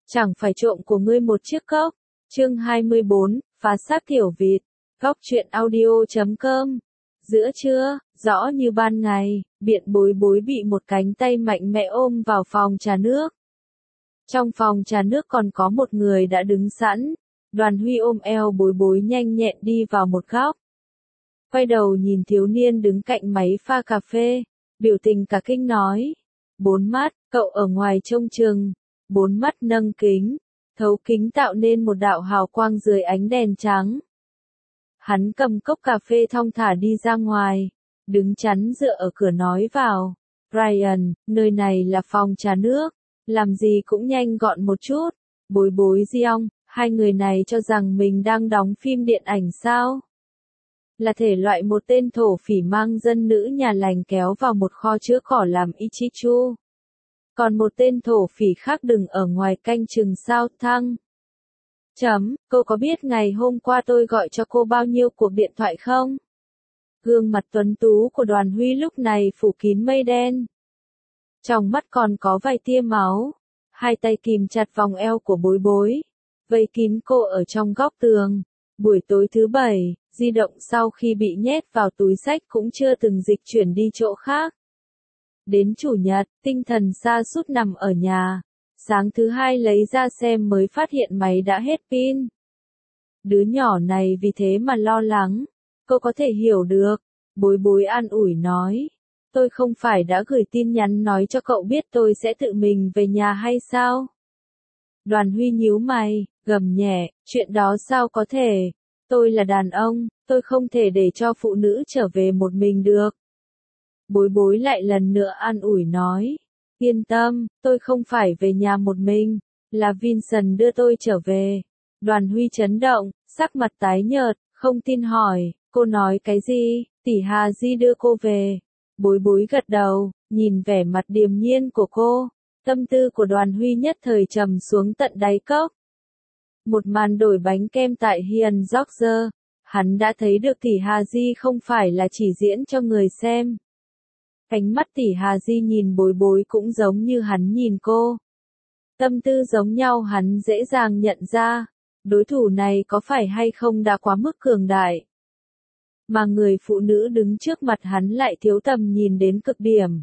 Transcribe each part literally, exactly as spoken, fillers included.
Chẳng phải trộm của ngươi một chiếc cốc. Chương hai mươi bốn, phá xác tiểu vịt. Góc truyện audio chấm com. Giữa trưa, rõ như ban ngày, Biện Bối Bối bị một cánh tay mạnh mẽ ôm vào phòng trà nước. Trong phòng trà nước còn có một người đã đứng sẵn. Đoàn Huy ôm eo Bối Bối nhanh nhẹn đi vào một góc. Quay đầu nhìn thiếu niên đứng cạnh máy pha cà phê, biểu tình cả kinh nói. Bốn mắt, cậu ở ngoài trông chừng. Bốn mắt nâng kính, thấu kính tạo nên một đạo hào quang dưới ánh đèn trắng. Hắn cầm cốc cà phê thong thả đi ra ngoài, đứng chắn dựa ở cửa nói vào. Brian, nơi này là phòng trà nước, làm gì cũng nhanh gọn một chút. Bối Bối Diong, hai người này cho rằng mình đang đóng phim điện ảnh sao? Là thể loại một tên thổ phỉ mang dân nữ nhà lành kéo vào một kho chứa cỏ làm Ichichu. Còn một tên thổ phỉ khác đừng ở ngoài canh chừng sao thăng. Chấm, cô có biết ngày hôm qua tôi gọi cho cô bao nhiêu cuộc điện thoại không? Gương mặt tuấn tú của Đoàn Huy lúc này phủ kín mây đen. Trong mắt còn có vài tia máu. Hai tay kìm chặt vòng eo của Bối Bối. Vây kín cô ở trong góc tường. Buổi tối thứ bảy, di động sau khi bị nhét vào túi xách cũng chưa từng dịch chuyển đi chỗ khác. Đến chủ nhật, tinh thần sa sút nằm ở nhà. Sáng thứ hai lấy ra xem mới phát hiện máy đã hết pin. Đứa nhỏ này vì thế mà lo lắng. Cô có thể hiểu được. Bối Bối an ủi nói. Tôi không phải đã gửi tin nhắn nói cho cậu biết tôi sẽ tự mình về nhà hay sao? Đoàn Huy nhíu mày, gầm nhẹ, chuyện đó sao có thể? Tôi là đàn ông, tôi không thể để cho phụ nữ trở về một mình được. Bối Bối lại lần nữa an ủi nói. Yên tâm, tôi không phải về nhà một mình, là Vincent đưa tôi trở về. Đoàn Huy chấn động, sắc mặt tái nhợt, không tin hỏi, cô nói cái gì, tỷ Hà Di đưa cô về. Bối Bối gật đầu, nhìn vẻ mặt điềm nhiên của cô, tâm tư của Đoàn Huy nhất thời trầm xuống tận đáy cốc. Một màn đổi bánh kem tại Hiền George, hắn đã thấy được tỷ Hà Di không phải là chỉ diễn cho người xem. Ánh mắt tỷ Hà Di nhìn Bối Bối cũng giống như hắn nhìn cô. Tâm tư giống nhau hắn dễ dàng nhận ra, đối thủ này có phải hay không đã quá mức cường đại. Mà người phụ nữ đứng trước mặt hắn lại thiếu tầm nhìn đến cực điểm.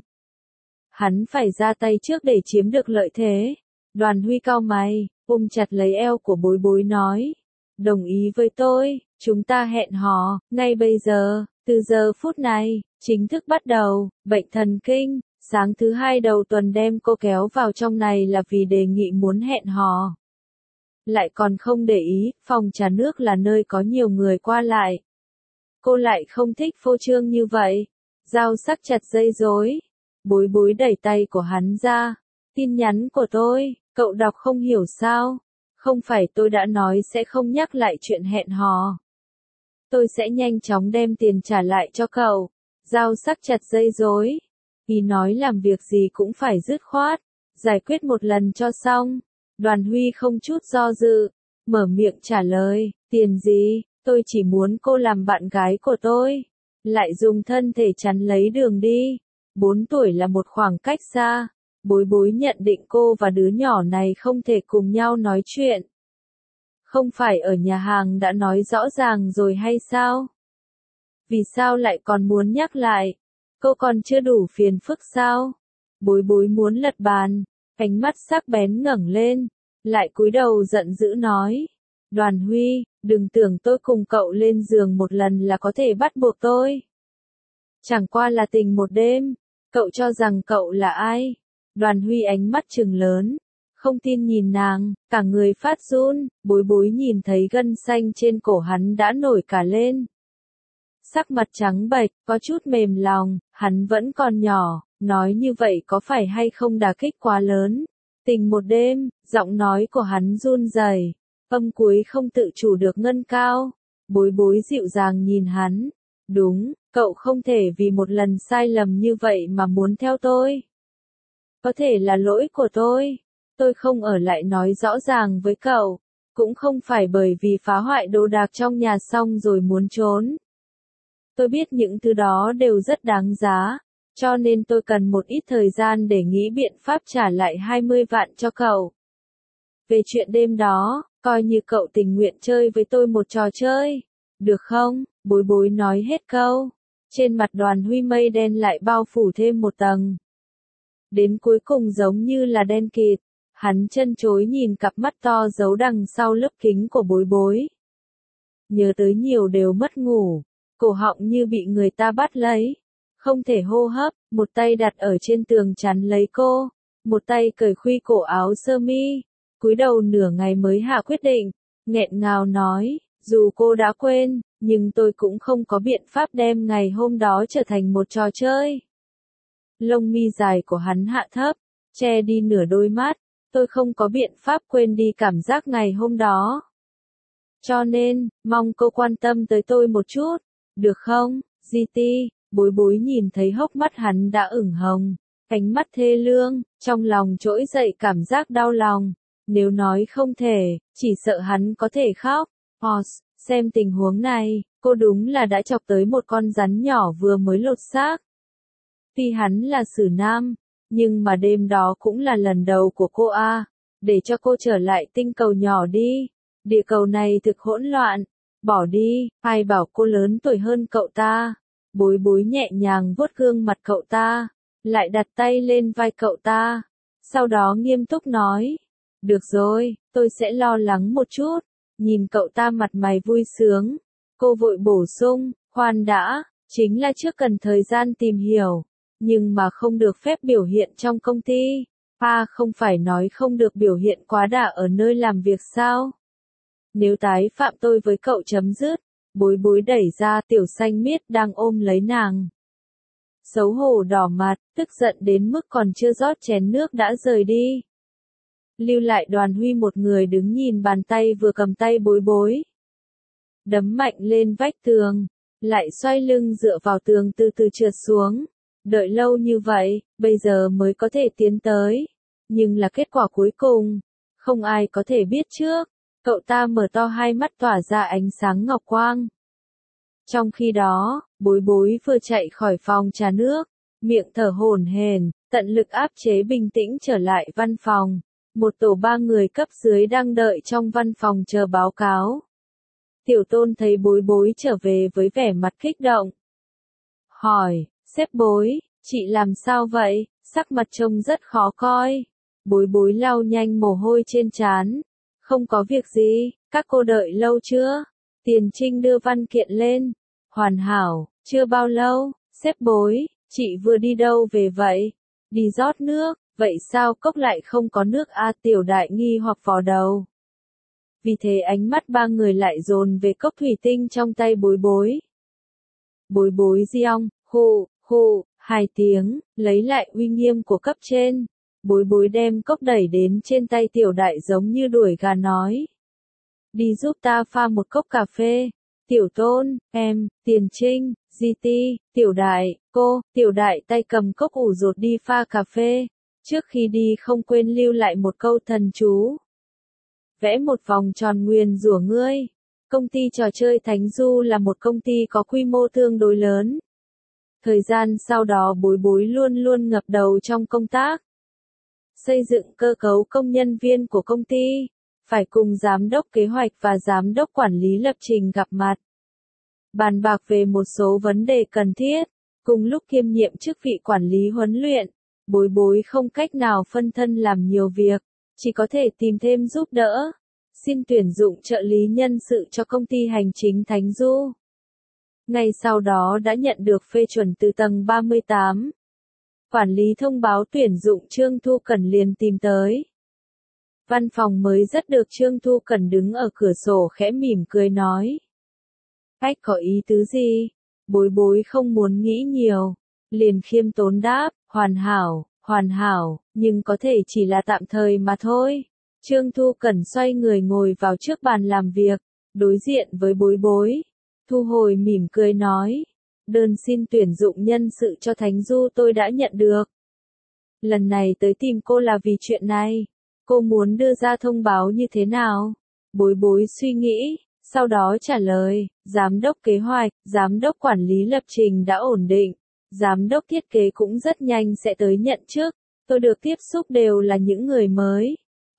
Hắn phải ra tay trước để chiếm được lợi thế. Đoàn Huy cau mày, ôm chặt lấy eo của Bối Bối nói. Đồng ý với tôi, chúng ta hẹn hò, ngay bây giờ, từ giờ phút này, chính thức bắt đầu, bệnh thần kinh, sáng thứ hai đầu tuần đem cô kéo vào trong này là vì đề nghị muốn hẹn hò. Lại còn không để ý, phòng trà nước là nơi có nhiều người qua lại. Cô lại không thích phô trương như vậy. Dao sắc chặt dây rối. Bối Bối đẩy tay của hắn ra. Tin nhắn của tôi, cậu đọc không hiểu sao? Không phải tôi đã nói sẽ không nhắc lại chuyện hẹn hò. Tôi sẽ nhanh chóng đem tiền trả lại cho cậu. Dao sắc chặt dây rối. Vì nói làm việc gì cũng phải dứt khoát. Giải quyết một lần cho xong. Đoàn Huy không chút do dự. Mở miệng trả lời. Tiền gì? Tôi chỉ muốn cô làm bạn gái của tôi. Lại dùng thân thể chắn lấy đường đi. Bốn tuổi là một khoảng cách xa. Bối Bối nhận định cô và đứa nhỏ này không thể cùng nhau nói chuyện. Không phải ở nhà hàng đã nói rõ ràng rồi hay sao? Vì sao lại còn muốn nhắc lại? Cô còn chưa đủ phiền phức sao? Bối Bối muốn lật bàn. Ánh mắt sắc bén ngẩng lên. Lại cúi đầu giận dữ nói. Đoàn Huy, đừng tưởng tôi cùng cậu lên giường một lần là có thể bắt buộc tôi. Chẳng qua là tình một đêm. Cậu cho rằng cậu là ai? Đoàn Huy ánh mắt trừng lớn. Không tin nhìn nàng, cả người phát run. Bối Bối nhìn thấy gân xanh trên cổ hắn đã nổi cả lên. Sắc mặt trắng bệch, có chút mềm lòng. Hắn vẫn còn nhỏ, nói như vậy có phải hay không đả kích quá lớn? Tình một đêm, giọng nói của hắn run rẩy. Âm cuối không tự chủ được ngân cao. Bối Bối dịu dàng nhìn hắn. Đúng, cậu không thể vì một lần sai lầm như vậy mà muốn theo tôi. Có thể là lỗi của tôi. Tôi không ở lại nói rõ ràng với cậu. Cũng không phải bởi vì phá hoại đồ đạc trong nhà xong rồi muốn trốn. Tôi biết những thứ đó đều rất đáng giá. Cho nên tôi cần một ít thời gian để nghĩ biện pháp trả lại hai mươi vạn cho cậu. Về chuyện đêm đó, coi như cậu tình nguyện chơi với tôi một trò chơi. Được không? Bối bối nói hết câu. Trên mặt Đoàn Huy mây đen lại bao phủ thêm một tầng. Đến cuối cùng giống như là đen kịt. Hắn chân chối nhìn cặp mắt to giấu đằng sau lớp kính của bối bối. Nhớ tới nhiều đều mất ngủ. Cổ họng như bị người ta bắt lấy. Không thể hô hấp, một tay đặt ở trên tường chắn lấy cô. Một tay cởi khuy cổ áo sơ mi. Cúi đầu nửa ngày mới hạ quyết định. Nghẹn ngào nói, dù cô đã quên, nhưng tôi cũng không có biện pháp đem ngày hôm đó trở thành một trò chơi. Lông mi dài của hắn hạ thấp, che đi nửa đôi mắt. Tôi không có biện pháp quên đi cảm giác ngày hôm đó. Cho nên, mong cô quan tâm tới tôi một chút. Được không, giê tê? Bối bối nhìn thấy hốc mắt hắn đã ửng hồng. Ánh mắt thê lương, trong lòng trỗi dậy cảm giác đau lòng. Nếu nói không thể, chỉ sợ hắn có thể khóc. Os, xem tình huống này, cô đúng là đã chọc tới một con rắn nhỏ vừa mới lột xác. Tuy hắn là xử nam, nhưng mà đêm đó cũng là lần đầu của cô a. Để cho cô trở lại tinh cầu nhỏ đi. Địa cầu này thực hỗn loạn. Bỏ đi, ai bảo cô lớn tuổi hơn cậu ta. Bối bối nhẹ nhàng vuốt gương mặt cậu ta, lại đặt tay lên vai cậu ta. Sau đó nghiêm túc nói. Được rồi, tôi sẽ lo lắng một chút. Nhìn cậu ta mặt mày vui sướng. Cô vội bổ sung, khoan đã, chính là trước cần thời gian tìm hiểu. Nhưng mà không được phép biểu hiện trong công ty. À không phải nói không được biểu hiện quá đà ở nơi làm việc sao? Nếu tái phạm tôi với cậu chấm dứt. Bối bối đẩy ra tiểu xanh miết đang ôm lấy nàng. Xấu hổ đỏ mặt, tức giận đến mức còn chưa rót chén nước đã rời đi. Lưu lại Đoàn Huy một người đứng nhìn bàn tay vừa cầm tay bối bối. Đấm mạnh lên vách tường, lại xoay lưng dựa vào tường từ từ trượt xuống. Đợi lâu như vậy, bây giờ mới có thể tiến tới. Nhưng là kết quả cuối cùng, không ai có thể biết trước. Cậu ta mở to hai mắt tỏa ra ánh sáng ngọc quang. Trong khi đó, bối bối vừa chạy khỏi phòng trà nước, miệng thở hổn hển, tận lực áp chế bình tĩnh trở lại văn phòng. Một tổ ba người cấp dưới đang đợi trong văn phòng chờ báo cáo. Tiểu Tôn thấy bối bối trở về với vẻ mặt kích động. Hỏi, sếp bối, chị làm sao vậy? Sắc mặt trông rất khó coi. Bối bối lau nhanh mồ hôi trên trán. Không có việc gì, các cô đợi lâu chưa? Tiền Trinh đưa văn kiện lên. Hoàn hảo, chưa bao lâu, sếp bối, chị vừa đi đâu về vậy? Đi rót nước, vậy sao cốc lại không có nước a? Tiểu đại nghi hoặc vò đầu. Vì thế ánh mắt ba người lại dồn về cốc thủy tinh trong tay bối bối. Bối bối giong, hù, hù, hai tiếng, lấy lại uy nghiêm của cấp trên. Bối bối đem cốc đẩy đến trên tay tiểu đại giống như đuổi gà nói. Đi giúp ta pha một cốc cà phê. Tiểu Tôn, em, Tiền Trinh, giê tê, tiểu đại, cô, tiểu đại tay cầm cốc ủ rột đi pha cà phê. Trước khi đi không quên lưu lại một câu thần chú. Vẽ một vòng tròn nguyền rủa ngươi. Công ty trò chơi Thánh Du là một công ty có quy mô tương đối lớn. Thời gian sau đó bối bối luôn luôn ngập đầu trong công tác. Xây dựng cơ cấu công nhân viên của công ty, phải cùng giám đốc kế hoạch và giám đốc quản lý lập trình gặp mặt. Bàn bạc về một số vấn đề cần thiết, cùng lúc kiêm nhiệm chức vị quản lý huấn luyện, bối bối không cách nào phân thân làm nhiều việc, chỉ có thể tìm thêm giúp đỡ. Xin tuyển dụng trợ lý nhân sự cho công ty hành chính Thánh Du. Ngay sau đó đã nhận được phê chuẩn từ tầng ba mươi tám. Quản lý thông báo tuyển dụng Trương Thu Cẩn liền tìm tới. Văn phòng mới rất được Trương Thu Cẩn đứng ở cửa sổ khẽ mỉm cười nói. Khách có ý tứ gì? Bối bối không muốn nghĩ nhiều. Liền khiêm tốn đáp, hoàn hảo, hoàn hảo, nhưng có thể chỉ là tạm thời mà thôi. Trương Thu Cẩn xoay người ngồi vào trước bàn làm việc, đối diện với bối bối. Thu hồi mỉm cười nói. Đơn xin tuyển dụng nhân sự cho Thánh Du tôi đã nhận được. Lần này tới tìm cô là vì chuyện này. Cô muốn đưa ra thông báo như thế nào? Bối bối suy nghĩ, sau đó trả lời, giám đốc kế hoạch, giám đốc quản lý lập trình đã ổn định, giám đốc thiết kế cũng rất nhanh sẽ tới nhận chức, tôi được tiếp xúc đều là những người mới.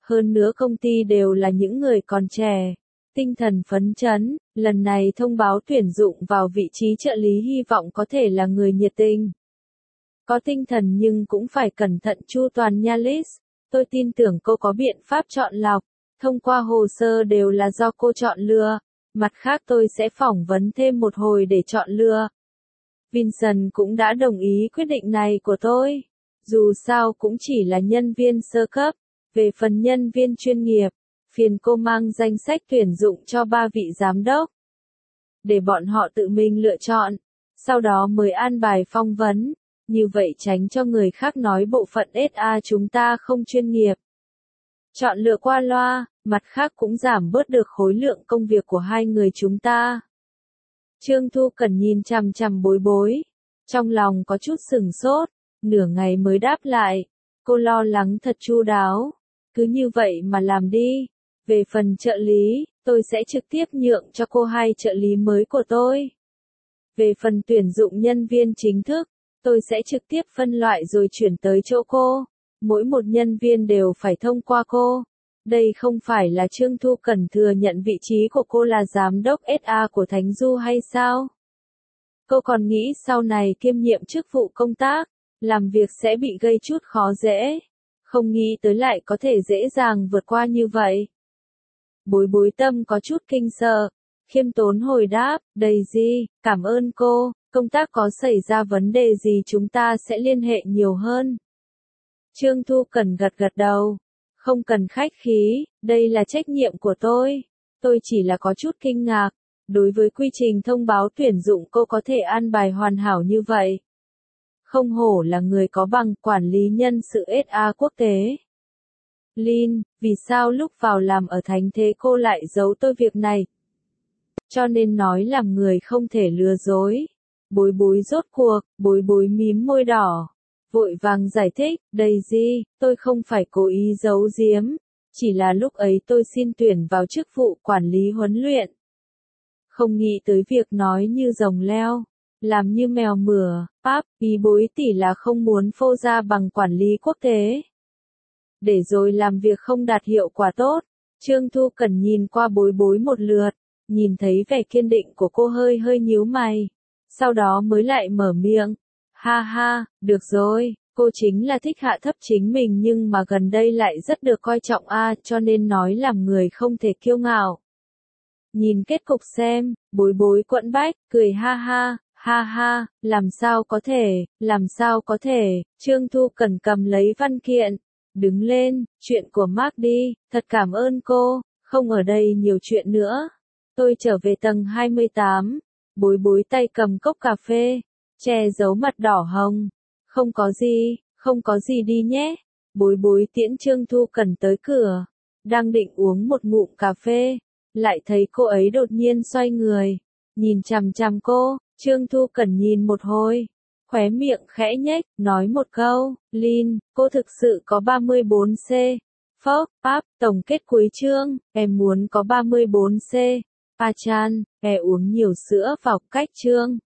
Hơn nữa công ty đều là những người còn trẻ, tinh thần phấn chấn, lần này thông báo tuyển dụng vào vị trí trợ lý hy vọng có thể là người nhiệt tình. Có tinh thần nhưng cũng phải cẩn thận chu toàn nha Liz. Tôi tin tưởng cô có biện pháp chọn lọc, thông qua hồ sơ đều là do cô chọn lựa. Mặt khác tôi sẽ phỏng vấn thêm một hồi để chọn lựa. Vincent cũng đã đồng ý quyết định này của tôi. Dù sao cũng chỉ là nhân viên sơ cấp. Về phần nhân viên chuyên nghiệp, phiền cô mang danh sách tuyển dụng cho ba vị giám đốc. Để bọn họ tự mình lựa chọn, sau đó mới an bài phỏng vấn. Như vậy tránh cho người khác nói bộ phận ét a chúng ta không chuyên nghiệp. Chọn lựa qua loa, mặt khác cũng giảm bớt được khối lượng công việc của hai người chúng ta. Trương Thu Cần nhìn chằm chằm Bối Bối. Trong lòng có chút sửng sốt, nửa ngày mới đáp lại. Cô lo lắng thật chu đáo. Cứ như vậy mà làm đi. Về phần trợ lý, tôi sẽ trực tiếp nhượng cho cô hai trợ lý mới của tôi. Về phần tuyển dụng nhân viên chính thức, tôi sẽ trực tiếp phân loại rồi chuyển tới chỗ cô. Mỗi một nhân viên đều phải thông qua cô. Đây không phải là Trương Thu Cần thừa nhận vị trí của cô là giám đốc ét a của Thánh Du hay sao? Cô còn nghĩ sau này kiêm nhiệm chức vụ công tác, làm việc sẽ bị gây chút khó dễ. Không nghĩ tới lại có thể dễ dàng vượt qua như vậy. Bối Bối tâm có chút kinh sợ, khiêm tốn hồi đáp, Daisy, cảm ơn cô, công tác có xảy ra vấn đề gì chúng ta sẽ liên hệ nhiều hơn. Trương Thu Cần gật gật đầu, không cần khách khí, đây là trách nhiệm của tôi. Tôi chỉ là có chút kinh ngạc, đối với quy trình thông báo tuyển dụng cô có thể an bài hoàn hảo như vậy. Không hổ là người có bằng quản lý nhân sự ét a quốc tế. Lin, vì sao lúc vào làm ở Thánh Thế cô lại giấu tôi việc này? Cho nên nói làm người không thể lừa dối. Bối Bối rốt cuộc, Bối Bối mím môi đỏ. Vội vàng giải thích, Daisy, tôi không phải cố ý giấu giếm. Chỉ là lúc ấy tôi xin tuyển vào chức vụ quản lý huấn luyện. Không nghĩ tới việc nói như rồng leo. Làm như mèo mửa, Pap, ý Bối tỷ là không muốn phô ra bằng quản lý quốc tế. Để rồi làm việc không đạt hiệu quả tốt. Trương Thu Cần nhìn qua Bối Bối một lượt, nhìn thấy vẻ kiên định của cô hơi hơi nhíu mày. Sau đó mới lại mở miệng. Ha ha, được rồi, cô chính là thích hạ thấp chính mình nhưng mà gần đây lại rất được coi trọng a, cho nên nói làm người không thể kiêu ngạo. Nhìn kết cục xem, Bối Bối quẫn bách, cười ha ha, ha ha, làm sao có thể, làm sao có thể, Trương Thu Cần cầm lấy văn kiện, đứng lên, chuyện của Mark đi, thật cảm ơn cô, không ở đây nhiều chuyện nữa. Tôi trở về tầng hai mươi tám, Bối Bối tay cầm cốc cà phê, che giấu mặt đỏ hồng. Không có gì, không có gì đi nhé. Bối Bối tiễn Trương Thu Cần tới cửa, đang định uống một ngụm cà phê, lại thấy cô ấy đột nhiên xoay người, nhìn chằm chằm cô. Trương Thu Cần nhìn một hồi, khóe miệng khẽ nhếch, nói một câu, Lin, cô thực sự có ba mươi bốn C. Phốc, Pap, tổng kết cuối chương, em muốn có ba mươi bốn C. Pachan, e uống nhiều sữa vào cách chương.